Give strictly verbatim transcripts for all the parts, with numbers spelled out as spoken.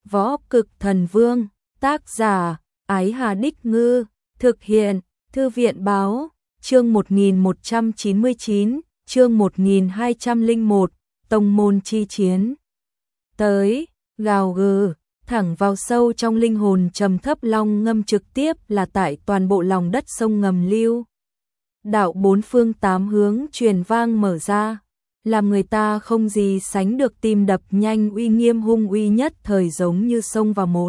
Võ Cực Thần Vương, tác giả, Ái Hà Đích Ngư, thực hiện, Thư viện Báo, chương một nghìn một trăm chín mươi chín, chương một nghìn hai trăm lẻ một, Tông môn chi chiến. Tới, gào gừ, thẳng vào sâu trong linh hồn trầm thấp long ngâm trực tiếp là tại toàn bộ lòng đất sông ngầm lưu. Đạo bốn phương tám hướng truyền vang mở ra, làm người ta không gì sánh được tim đập nhanh, uy nghiêm hung uy nhất thời giống như xông vào một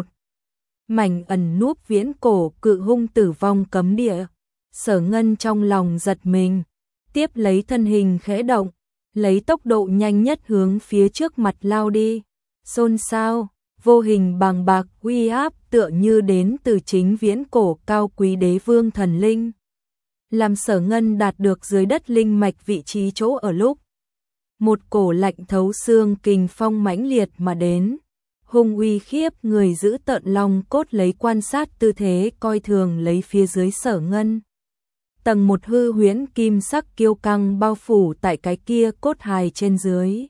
mảnh ẩn núp viễn cổ cự hung tử vong cấm địa. Sở Ngân trong lòng giật mình, tiếp lấy thân hình khẽ động, lấy tốc độ nhanh nhất hướng phía trước mặt lao đi. Xôn xao, vô hình bàng bạc uy áp tựa như đến từ chính viễn cổ cao quý đế vương thần linh, làm Sở Ngân đạt được dưới đất linh mạch vị trí chỗ ở lúc một cổ lạnh thấu xương kình phong mãnh liệt mà đến, hung uy khiếp người giữ tợn long cốt lấy quan sát tư thế coi thường lấy phía dưới Sở Ngân. Tầng một hư huyễn kim sắc kiêu căng bao phủ tại cái kia cốt hài trên dưới,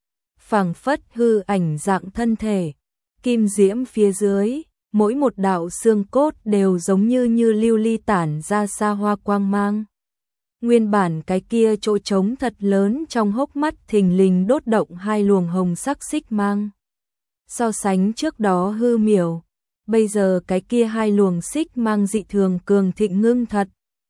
phảng phất hư ảnh dạng thân thể, kim diễm phía dưới, mỗi một đạo xương cốt đều giống như như lưu ly tản ra xa hoa quang mang. Nguyên bản cái kia chỗ trống thật lớn trong hốc mắt thình lình đốt động hai luồng hồng sắc xích mang. So sánh trước đó hư miểu, bây giờ cái kia hai luồng xích mang dị thường cường thịnh ngưng thật.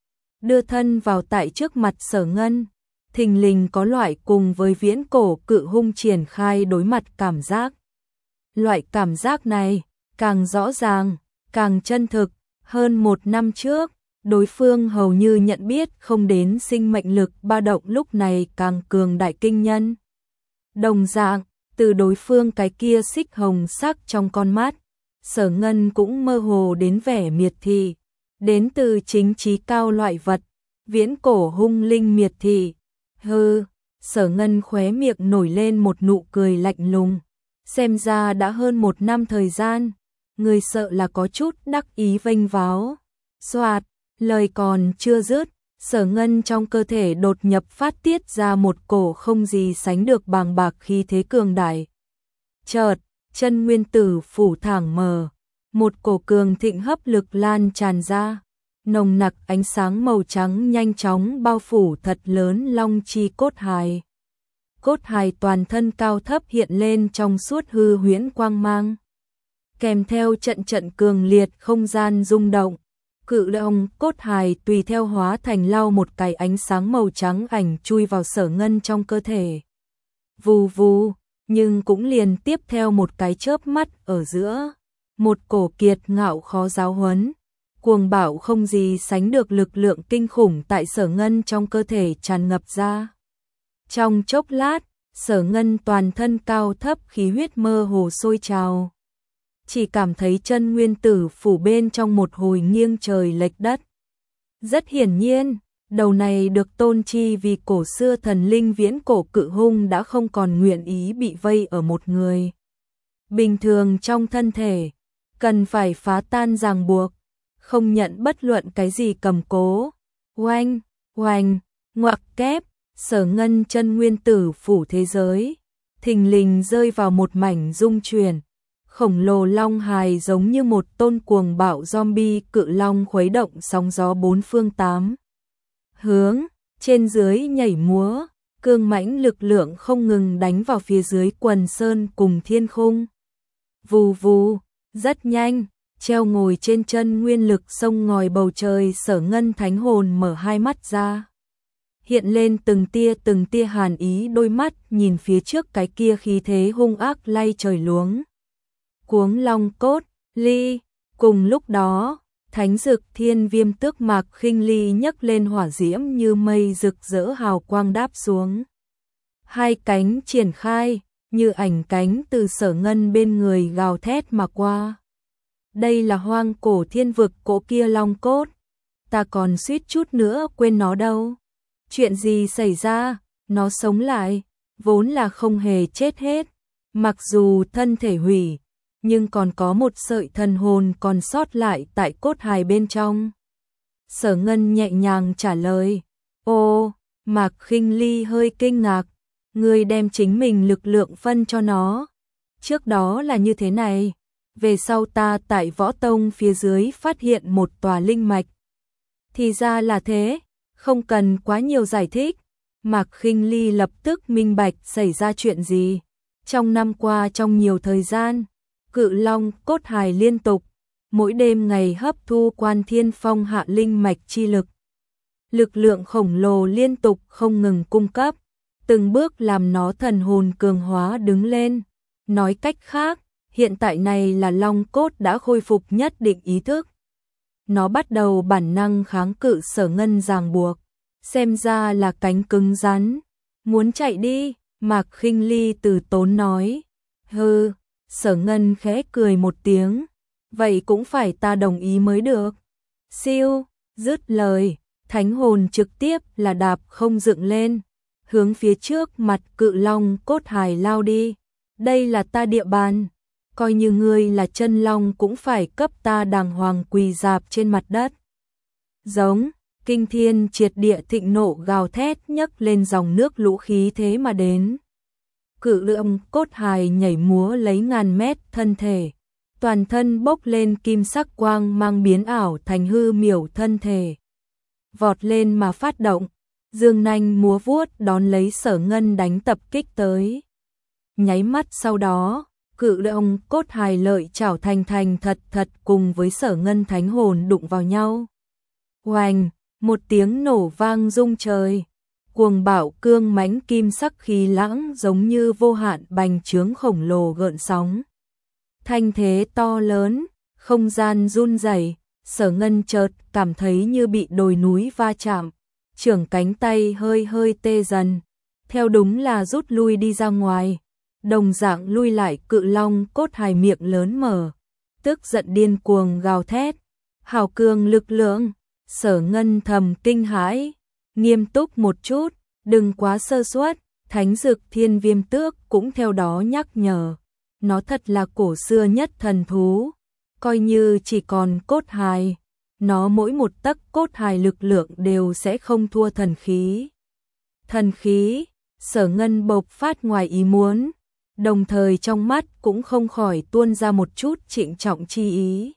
Đưa thân vào tại trước mặt Sở Ngân, thình lình có loại cùng với viễn cổ cự hung triển khai đối mặt cảm giác. Loại cảm giác này, càng rõ ràng, càng chân thực, hơn một năm trước, đối phương hầu như nhận biết không đến sinh mệnh lực ba động lúc này càng cường đại kinh nhân. Đồng dạng, từ đối phương cái kia xích hồng sắc trong con mắt, Sở Ngân cũng mơ hồ đến vẻ miệt thị, đến từ chính trí cao loại vật, viễn cổ hung linh miệt thị. Hừ, Sở Ngân khóe miệng nổi lên một nụ cười lạnh lùng, xem ra đã hơn một năm thời gian, người sợ là có chút đắc ý vênh váo. Soạt, lời còn chưa dứt, Sở Ngân trong cơ thể đột nhập phát tiết ra một cổ không gì sánh được bàng bạc khí thế cường đại. Chợt, chân nguyên tử phủ thẳng mở, một cổ cường thịnh hấp lực lan tràn ra, nồng nặc ánh sáng màu trắng nhanh chóng bao phủ thật lớn long chi cốt hài. Cốt hài toàn thân cao thấp hiện lên trong suốt hư huyễn quang mang, kèm theo trận trận cường liệt không gian rung động. Cự long cốt hài tùy theo hóa thành lau một cái ánh sáng màu trắng ảnh chui vào Sở Ngân trong cơ thể. Vù vù, nhưng cũng liền tiếp theo một cái chớp mắt ở giữa, một cổ kiệt ngạo khó giáo huấn, cuồng bạo không gì sánh được lực lượng kinh khủng tại Sở Ngân trong cơ thể tràn ngập ra. Trong chốc lát, Sở Ngân toàn thân cao thấp khí huyết mơ hồ sôi trào, chỉ cảm thấy chân nguyên tử phủ bên trong một hồi nghiêng trời lệch đất. Rất hiển nhiên, đầu này được tôn chi vì cổ xưa thần linh viễn cổ cự hung đã không còn nguyện ý bị vây ở một người bình thường trong thân thể, cần phải phá tan ràng buộc, không nhận bất luận cái gì cầm cố. Oanh, oanh, ngoặc kép, Sở Ngân chân nguyên tử phủ thế giới, thình lình rơi vào một mảnh rung chuyển. Khổng lồ long hài giống như một tôn cuồng bạo zombie cự long khuấy động sóng gió bốn phương tám hướng, trên dưới nhảy múa, cương mãnh lực lượng không ngừng đánh vào phía dưới quần sơn cùng thiên khung. Vù vù, rất nhanh, treo ngồi trên chân nguyên lực sông ngòi bầu trời Sở Ngân thánh hồn mở hai mắt ra, hiện lên từng tia từng tia hàn ý, đôi mắt nhìn phía trước cái kia khí thế hung ác lay trời luống cuống long cốt ly. Cùng lúc đó, thánh dực thiên viêm tước mạc khinh ly nhấc lên hỏa diễm như mây rực rỡ hào quang đáp xuống, hai cánh triển khai như ảnh cánh từ Sở Ngân bên người gào thét mà qua. Đây là hoang cổ thiên vực cổ kia long cốt, ta còn suýt chút nữa quên nó đâu. Chuyện gì xảy ra, nó sống lại, vốn là không hề chết hết, mặc dù thân thể hủy, nhưng còn có một sợi thần hồn còn sót lại tại cốt hài bên trong. Sở Ngân nhẹ nhàng trả lời. Ô, Mạc Khinh Ly hơi kinh ngạc, ngươi đem chính mình lực lượng phân cho nó. Trước đó là như thế này, về sau ta tại Võ Tông phía dưới phát hiện một tòa linh mạch. Thì ra là thế, không cần quá nhiều giải thích. Mạc Khinh Ly lập tức minh bạch xảy ra chuyện gì. Trong năm qua trong nhiều thời gian, Cự Long cốt hài liên tục, mỗi đêm ngày hấp thu Quan Thiên Phong hạ linh mạch chi lực. Lực lượng khổng lồ liên tục không ngừng cung cấp, từng bước làm nó thần hồn cường hóa đứng lên. Nói cách khác, hiện tại này là Long cốt đã khôi phục nhất định ý thức. Nó bắt đầu bản năng kháng cự Sở Ngân ràng buộc, xem ra là cánh cứng rắn. Muốn chạy đi, Mạc Khinh Ly từ tốn nói. Hừ, Sở Ngân khẽ cười một tiếng. Vậy cũng phải ta đồng ý mới được. Siêu, dứt lời, thánh hồn trực tiếp là đạp không dựng lên, hướng phía trước mặt Cự Long cốt hài lao đi. Đây là ta địa bàn, coi như ngươi là chân long cũng phải cấp ta đàng hoàng quỳ dạp trên mặt đất. Giống, kinh thiên triệt địa thịnh nộ gào thét nhấc lên dòng nước lũ khí thế mà đến. Cự Long cốt hài nhảy múa lấy ngàn mét thân thể, toàn thân bốc lên kim sắc quang mang biến ảo thành hư miểu thân thể. Vọt lên mà phát động, dương nanh múa vuốt đón lấy Sở Ngân đánh tập kích tới. Nháy mắt sau đó, Cự Long cốt hài lợi chảo thành thành thật thật cùng với Sở Ngân thánh hồn đụng vào nhau. Oanh, một tiếng nổ vang rung trời, cuồng bạo cương mãnh kim sắc khí lãng giống như vô hạn bành trướng khổng lồ gợn sóng. Thanh thế to lớn, không gian run rẩy, Sở Ngân chợt cảm thấy như bị đồi núi va chạm, trưởng cánh tay hơi hơi tê dần, theo đúng là rút lui đi ra ngoài. Đồng dạng lui lại Cự Long cốt hài miệng lớn mở, tức giận điên cuồng gào thét. Hào cường lực lượng, Sở Ngân thầm kinh hãi, nghiêm túc một chút, đừng quá sơ suất. Thánh Dực Thiên Viêm Tước cũng theo đó nhắc nhở, nó thật là cổ xưa nhất thần thú, coi như chỉ còn cốt hài, nó mỗi một tấc cốt hài lực lượng đều sẽ không thua thần khí. Thần khí, Sở Ngân bộc phát ngoài ý muốn, đồng thời trong mắt cũng không khỏi tuôn ra một chút trịnh trọng chi ý.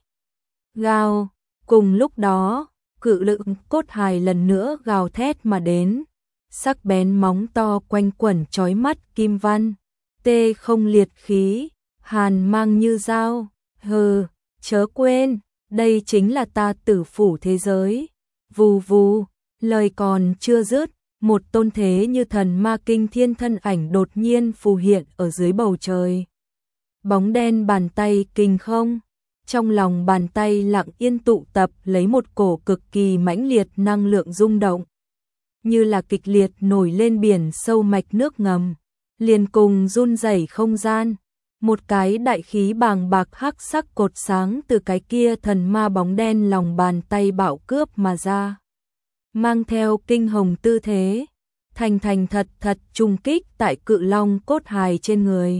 Gào, cùng lúc đó, Cự Long cốt hài lần nữa gào thét mà đến, sắc bén móng to quanh quẩn chói mắt kim văn, tê không liệt khí, hàn mang như dao. Hừ, chớ quên, đây chính là ta Tử Phủ thế giới. Vù vù, lời còn chưa dứt, một tôn thế như thần ma kinh thiên thân ảnh đột nhiên phù hiện ở dưới bầu trời. Bóng đen bàn tay kinh không, trong lòng bàn tay lặng yên tụ tập lấy một cổ cực kỳ mãnh liệt năng lượng rung động, như là kịch liệt nổi lên biển sâu mạch nước ngầm, liền cùng run rẩy không gian. Một cái đại khí bàng bạc hắc sắc cột sáng từ cái kia thần ma bóng đen lòng bàn tay bạo cướp mà ra, mang theo kinh hồng tư thế, thành thành thật thật trùng kích tại Cự Long cốt hài trên người.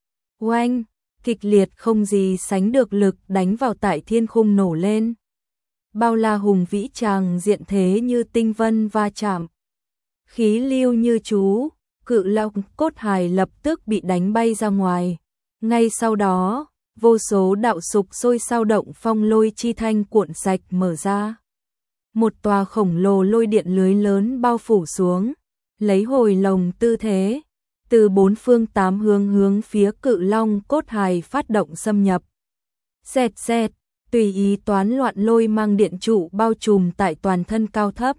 Oanh, kịch liệt không gì sánh được lực đánh vào tại thiên khung nổ lên. Bao la hùng vĩ tràng diện thế như tinh vân va chạm, khí lưu như chú, Cự Long cốt hài lập tức bị đánh bay ra ngoài. Ngay sau đó, vô số đạo sục sôi sao động phong lôi chi thanh cuộn sạch mở ra. Một tòa khổng lồ lôi điện lưới lớn bao phủ xuống, lấy hồi lồng tư thế, từ bốn phương tám hướng hướng phía Cự Long cốt hài phát động xâm nhập. Xẹt xẹt, tùy ý toán loạn lôi mang điện trụ bao trùm tại toàn thân cao thấp,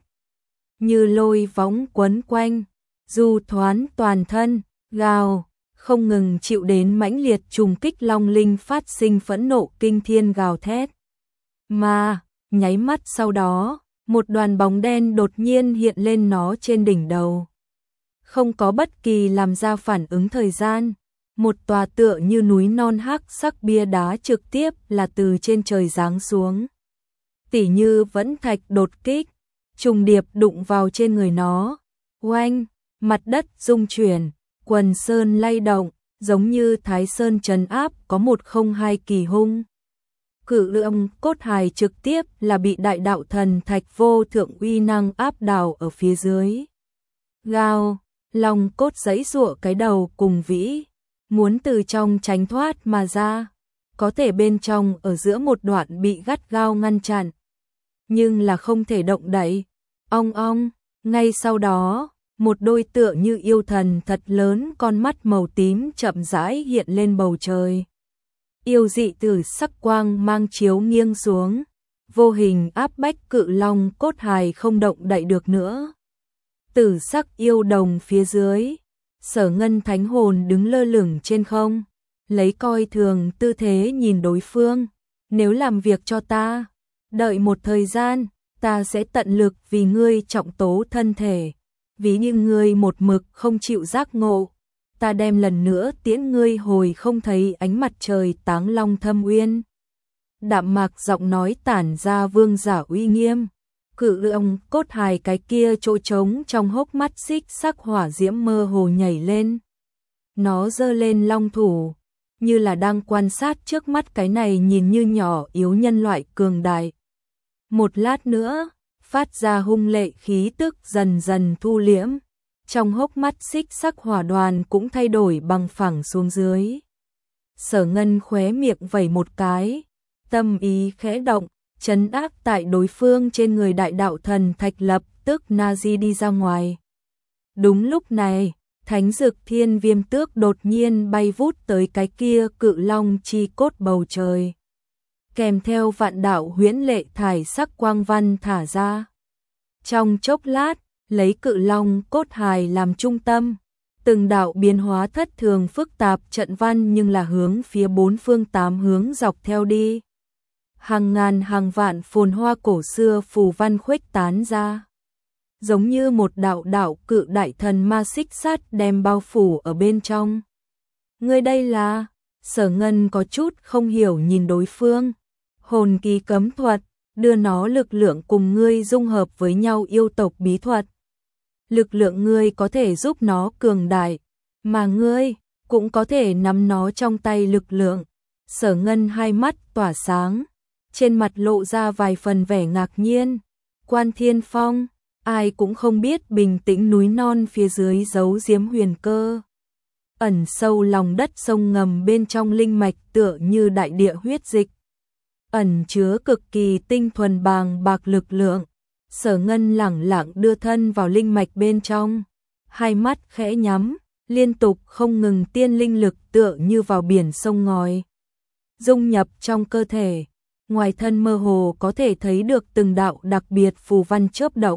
như lôi võng quấn quanh, du thoán toàn thân, gào, không ngừng chịu đến mãnh liệt trùng kích long linh phát sinh phẫn nộ kinh thiên gào thét. Mà, nháy mắt sau đó, một đoàn bóng đen đột nhiên hiện lên nó trên đỉnh đầu. Không có bất kỳ làm ra phản ứng thời gian, một tòa tựa như núi non hắc sắc bia đá trực tiếp là từ trên trời giáng xuống. Tỉ như vẫn thạch đột kích, trùng điệp đụng vào trên người nó. Oanh, mặt đất rung chuyển, quần sơn lay động, giống như Thái Sơn trấn áp có một không hai kỳ hung. Cự Long cốt hài trực tiếp là bị đại đạo thần thạch vô thượng uy năng áp đảo ở phía dưới. Gào, long cốt giãy giụa cái đầu cùng vĩ, muốn từ trong tránh thoát mà ra. có thể bên trong ở giữa một đoạn bị gắt gao ngăn chặn, nhưng là không thể động đậy. Ong ong, ngay sau đó, một đôi tựa như yêu thần thật lớn con mắt màu tím chậm rãi hiện lên bầu trời. Yêu dị từ sắc quang mang chiếu nghiêng xuống, vô hình áp bách cự long cốt hài không động đậy được nữa. Tử sắc yêu đồng phía dưới, Sở Ngân thánh hồn đứng lơ lửng trên không, lấy coi thường tư thế nhìn đối phương. Nếu làm việc cho ta, đợi một thời gian, ta sẽ tận lực vì ngươi trọng tố thân thể. Ví như ngươi một mực không chịu giác ngộ, ta đem lần nữa tiễn ngươi hồi không thấy ánh mặt trời Táng Long Thâm Uyên. Đạm mạc giọng nói tản ra vương giả uy nghiêm. Cự long cốt hài cái kia chỗ trống trong hốc mắt xích sắc hỏa diễm mơ hồ nhảy lên. Nó giơ lên long thủ, như là đang quan sát trước mắt cái này nhìn như nhỏ yếu nhân loại cường đại. Một lát nữa, phát ra hung lệ khí tức dần dần thu liễm, trong hốc mắt xích sắc hỏa đoàn cũng thay đổi bằng phẳng xuống dưới. Sở Ngân khóe miệng vẩy một cái, tâm ý khẽ động, trấn áp tại đối phương trên người đại đạo thần thạch lập tức Nazi đi ra ngoài. Đúng lúc này, Thánh Dực Thiên Viêm Tước đột nhiên bay vút tới cái kia cự long chi cốt bầu trời, kèm theo vạn đạo huyễn lệ thải sắc quang văn thả ra. Trong chốc lát, lấy cự long cốt hài làm trung tâm, từng đạo biến hóa thất thường phức tạp trận văn nhưng là hướng phía bốn phương tám hướng dọc theo đi. Hàng ngàn hàng vạn phồn hoa cổ xưa phù văn khuếch tán ra, giống như một đạo đạo cự đại thần ma xích sắt đem bao phủ ở bên trong. Ngươi đây là? Sở Ngân có chút không hiểu nhìn đối phương. Hồn ký cấm thuật, đưa nó lực lượng cùng ngươi dung hợp với nhau yêu tộc bí thuật. Lực lượng ngươi có thể giúp nó cường đại, mà ngươi cũng có thể nắm nó trong tay lực lượng. Sở Ngân hai mắt tỏa sáng, trên mặt lộ ra vài phần vẻ ngạc nhiên. Quan Thiên Phong, ai cũng không biết bình tĩnh núi non phía dưới giấu giếm huyền cơ. Ẩn sâu lòng đất sông ngầm bên trong linh mạch tựa như đại địa huyết dịch, ẩn chứa cực kỳ tinh thuần bàng bạc lực lượng. Sở Ngân lẳng lặng đưa thân vào linh mạch bên trong, hai mắt khẽ nhắm, liên tục không ngừng tiên linh lực tựa như vào biển sông ngòi, dung nhập trong cơ thể. Ngoài thân mơ hồ có thể thấy được từng đạo đặc biệt phù văn chớp động.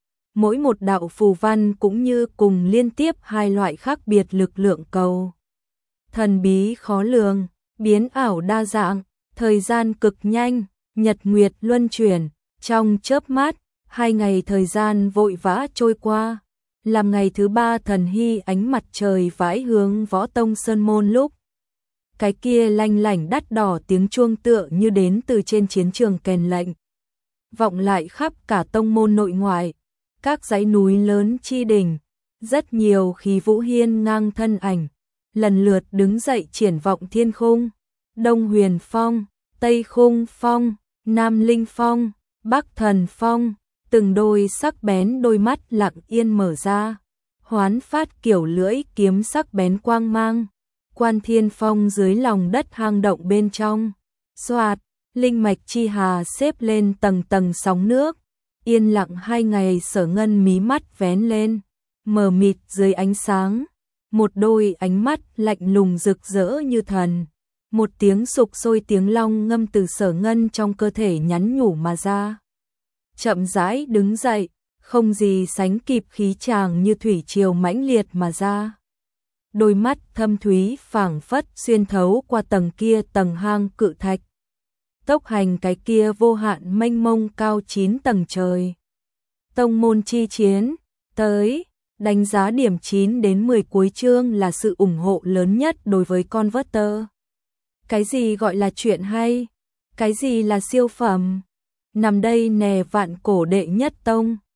Mỗi một đạo phù văn cũng như cùng liên tiếp hai loại khác biệt lực lượng cầu. Thần bí khó lường, biến ảo đa dạng, thời gian cực nhanh, nhật nguyệt luân chuyển, trong chớp mắt, hai ngày thời gian vội vã trôi qua. Làm ngày thứ ba thần hy ánh mặt trời vãi hướng Võ Tông Sơn Môn lúc, cái kia lanh lảnh đắt đỏ tiếng chuông tựa như đến từ trên chiến trường kèn lệnh, vọng lại khắp cả tông môn nội ngoại, các dãy núi lớn chi đỉnh, rất nhiều khí vũ hiên ngang thân ảnh, lần lượt đứng dậy triển vọng thiên khung. Đông Huyền Phong, Tây Khung Phong, Nam Linh Phong, Bắc Thần Phong, từng đôi sắc bén đôi mắt lặng yên mở ra, hoán phát kiểu lưỡi kiếm sắc bén quang mang. Quan Thiên Phong dưới lòng đất hang động bên trong, xoạt, linh mạch chi hà xếp lên tầng tầng sóng nước. Yên lặng hai ngày. Sở Ngân mí mắt vén lên, mờ mịt dưới ánh sáng, một đôi ánh mắt lạnh lùng rực rỡ như thần. Một tiếng sục sôi tiếng long ngâm từ Sở Ngân trong cơ thể nhắn nhủ mà ra. Chậm rãi đứng dậy, không gì sánh kịp khí tràng như thủy triều mãnh liệt mà ra. Đôi mắt thâm thúy phảng phất xuyên thấu qua tầng kia tầng hang cự thạch, tốc hành cái kia vô hạn mênh mông cao chín tầng trời. Tông môn chi chiến, tới, đánh giá điểm chín đến mười cuối chương là sự ủng hộ lớn nhất đối với Converter. Cái gì gọi là chuyện hay? Cái gì là siêu phẩm? Nằm đây nè vạn cổ đệ nhất tông.